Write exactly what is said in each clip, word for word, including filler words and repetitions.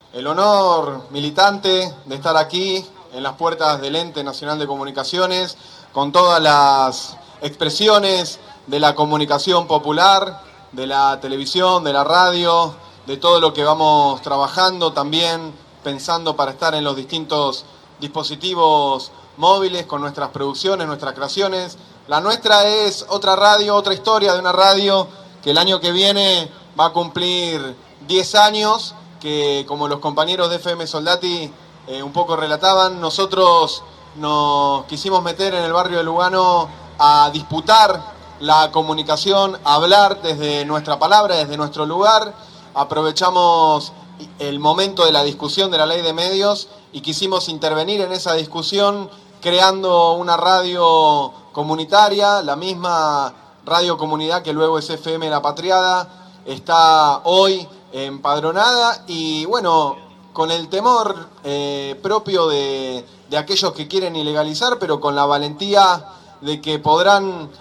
el honor militante de estar aquí en las puertas del Ente Nacional de Comunicaciones, con todas las expresiones de la comunicación popular, de la televisión, de la radio, de todo lo que vamos trabajando, también pensando para estar en los distintos dispositivos móviles con nuestras producciones, nuestras creaciones. La nuestra es otra radio, otra historia de una radio que el año que viene va a cumplir diez años, que como los compañeros de F M Soldati eh, un poco relataban, nosotros nos quisimos meter en el barrio de Lugano a disputar la comunicación, a hablar desde nuestra palabra, desde nuestro lugar. Aprovechamos el momento de la discusión de la ley de medios y quisimos intervenir en esa discusión creando una radio comunitaria, la misma radio comunidad que luego es F M La Patriada, está hoy empadronada y bueno, con el temor eh, propio de, de aquellos que quieren ilegalizar, pero con la valentía de que podrán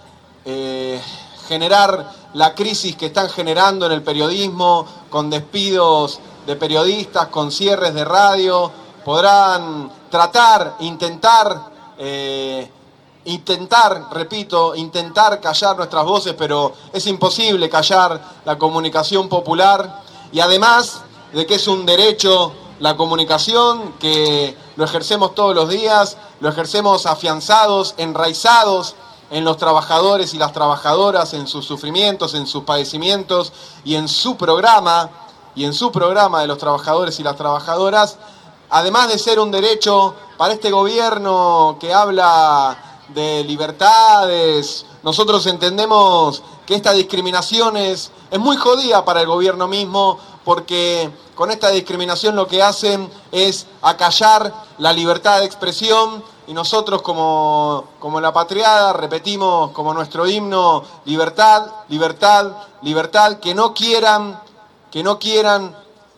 eh, generar la crisis que están generando en el periodismo, con despidos de periodistas, con cierres de radio, podrán tratar, intentar, eh, intentar, repito, intentar callar nuestras voces, pero es imposible callar la comunicación popular, y además de que es un derecho la comunicación, que lo ejercemos todos los días, lo ejercemos afianzados, enraizados en los trabajadores y las trabajadoras, en sus sufrimientos, en sus padecimientos y en su programa, y en su programa de los trabajadores y las trabajadoras, además de ser un derecho para este gobierno que habla de libertades. Nosotros entendemos que esta discriminación es, es muy jodida para el gobierno mismo, porque con esta discriminación lo que hacen es acallar la libertad de expresión, y nosotros como, como La Patriada repetimos como nuestro himno: libertad, libertad, libertad, que no quieran, que no quieran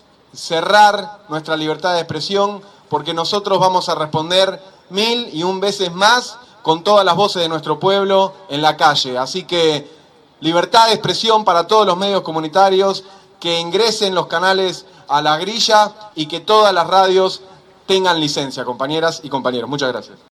cerrar nuestra libertad de expresión, porque nosotros vamos a responder mil y un veces más con todas las voces de nuestro pueblo en la calle. Así que libertad de expresión para todos los medios comunitarios, que ingresen los canales a la grilla y que todas las radios tengan licencia, compañeras y compañeros. Muchas gracias.